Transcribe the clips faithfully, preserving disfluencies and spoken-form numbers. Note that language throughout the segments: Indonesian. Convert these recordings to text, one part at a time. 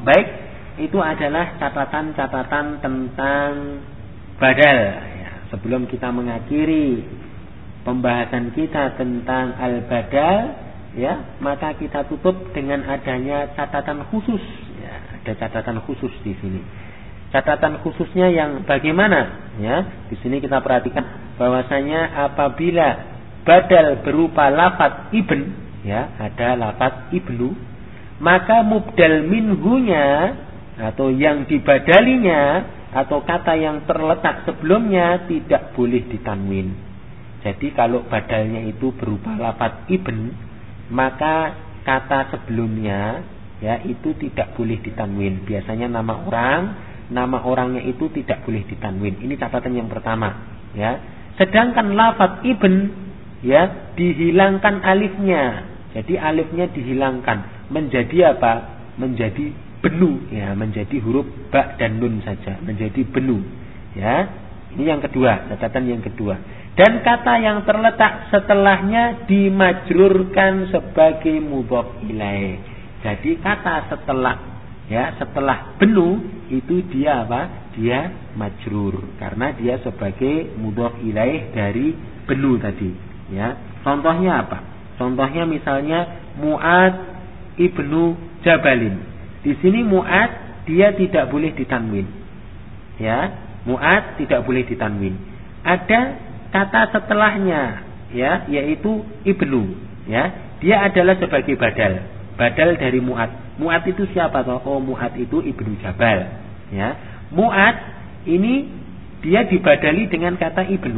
Baik, itu adalah catatan-catatan tentang badal. Ya, sebelum kita mengakhiri pembahasan kita tentang al-badal, ya, maka kita tutup dengan adanya catatan khusus. Ya, ada catatan khusus di sini. Catatan khususnya yang bagaimana? Ya, di sini kita perhatikan bahwasanya apabila badal berupa lafaz ibn, ya, ada lafaz ibnu, maka mubdal minhunya atau yang dibadalinya atau kata yang terletak sebelumnya tidak boleh ditanwin. Jadi kalau badalnya itu berupa lafaz ibn, maka kata sebelumnya, ya, itu tidak boleh ditanwin. Biasanya nama orang, nama orangnya itu tidak boleh ditanwin. Ini catatan yang pertama, ya. Sedangkan lafaz ibn, ya, dihilangkan alifnya. Jadi alifnya dihilangkan, menjadi apa? Menjadi benu, ya, menjadi huruf ba dan nun saja, menjadi benu, ya. Ini yang kedua, catatan yang kedua. Dan kata yang terletak setelahnya dimajrurkan sebagai mudhof ilaih. Jadi kata setelah, ya, setelah benu itu dia apa? Dia majrur karena dia sebagai mudhof ilaih dari benu tadi, ya. Contohnya apa? Contohnya misalnya Mu'ad ibnu Jabalin. Di sini Mu'ad dia tidak boleh ditanwin, ya. Mu'ad tidak boleh ditanwin. Ada kata setelahnya, ya, yaitu ibnu, ya. Dia adalah sebagai badal. Badal dari Mu'ad. Mu'ad itu siapa toh? Oh, Mu'ad itu ibnu Jabal, ya. Mu'ad ini dia dibadali dengan kata ibnu.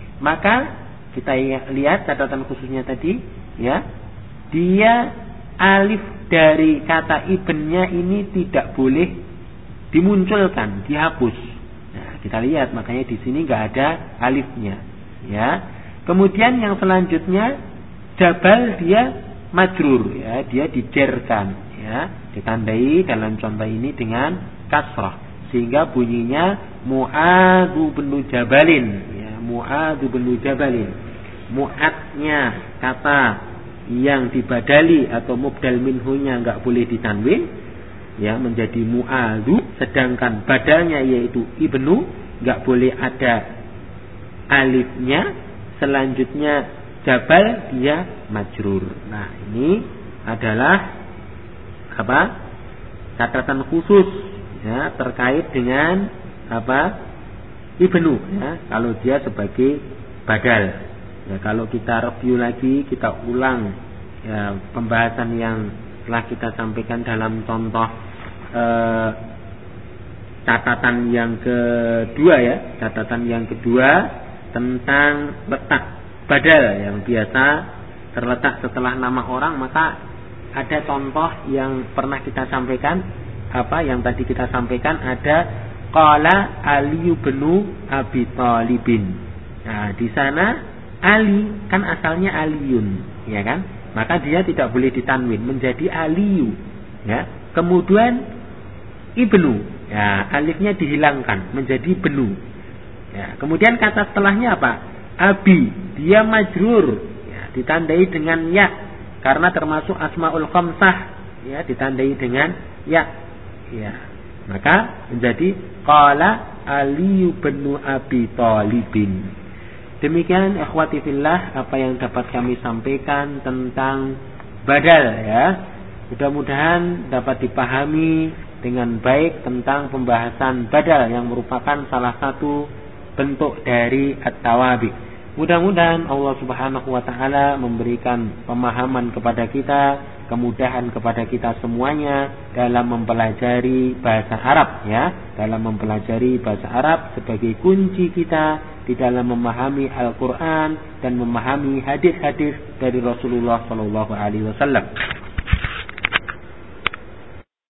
Maka kita lihat catatan khususnya tadi, ya. Dia alif dari kata ibnnya ini tidak boleh dimunculkan, dihapus. Nah, kita lihat makanya di sini nggak ada alifnya, ya. Kemudian yang selanjutnya Jabal dia majrur, ya, dia dijerkan, ya, ditandai dalam contoh ini dengan kasrah sehingga bunyinya Mu'adzu bin Jabalin, ya, Mu'adzu bin Jabalin. Mu'adnya kata yang dibadali atau mubdal minhunya enggak boleh ditanwin, ya, menjadi Mu'adzu, sedangkan badalnya yaitu ibnu enggak boleh ada alifnya. Selanjutnya Jabal dia majrur. Nah, ini adalah apa? Catatan khusus, ya, terkait dengan apa? Ibnu, ya, kalau dia sebagai badal. Ya, kalau kita review lagi, kita ulang, ya, pembahasan yang telah kita sampaikan dalam contoh eh, catatan yang kedua, ya, catatan yang kedua tentang letak badal yang biasa terletak setelah nama orang, maka ada contoh yang pernah kita sampaikan, apa yang tadi kita sampaikan, ada qala Ali bin Abi Thalibin. Nah, di sana Ali kan asalnya Aliun, ya kan? Maka dia tidak boleh ditanwin menjadi Aliyu, ya. Kemudian ibnu, ya, alifnya dihilangkan menjadi benu. Ya, kemudian kata setelahnya apa? Abi, dia majrur, ya, ditandai dengan ya karena termasuk asmaul khamsah, ya, ditandai dengan ya. Ya. Maka menjadi qala Ali bin Abi Thalibin. Demikian ikhwati fillah apa yang dapat kami sampaikan tentang badal, ya. Mudah-mudahan dapat dipahami dengan baik tentang pembahasan badal yang merupakan salah satu bentuk dari at-tawabi. Mudah-mudahan Allah Subhanahu wa taala memberikan pemahaman kepada kita, kemudahan kepada kita semuanya dalam mempelajari bahasa Arab, ya, dalam mempelajari bahasa Arab sebagai kunci kita di dalam memahami Al-Quran dan memahami hadis-hadis dari Rasulullah Sallallahu Alaihi Wasallam.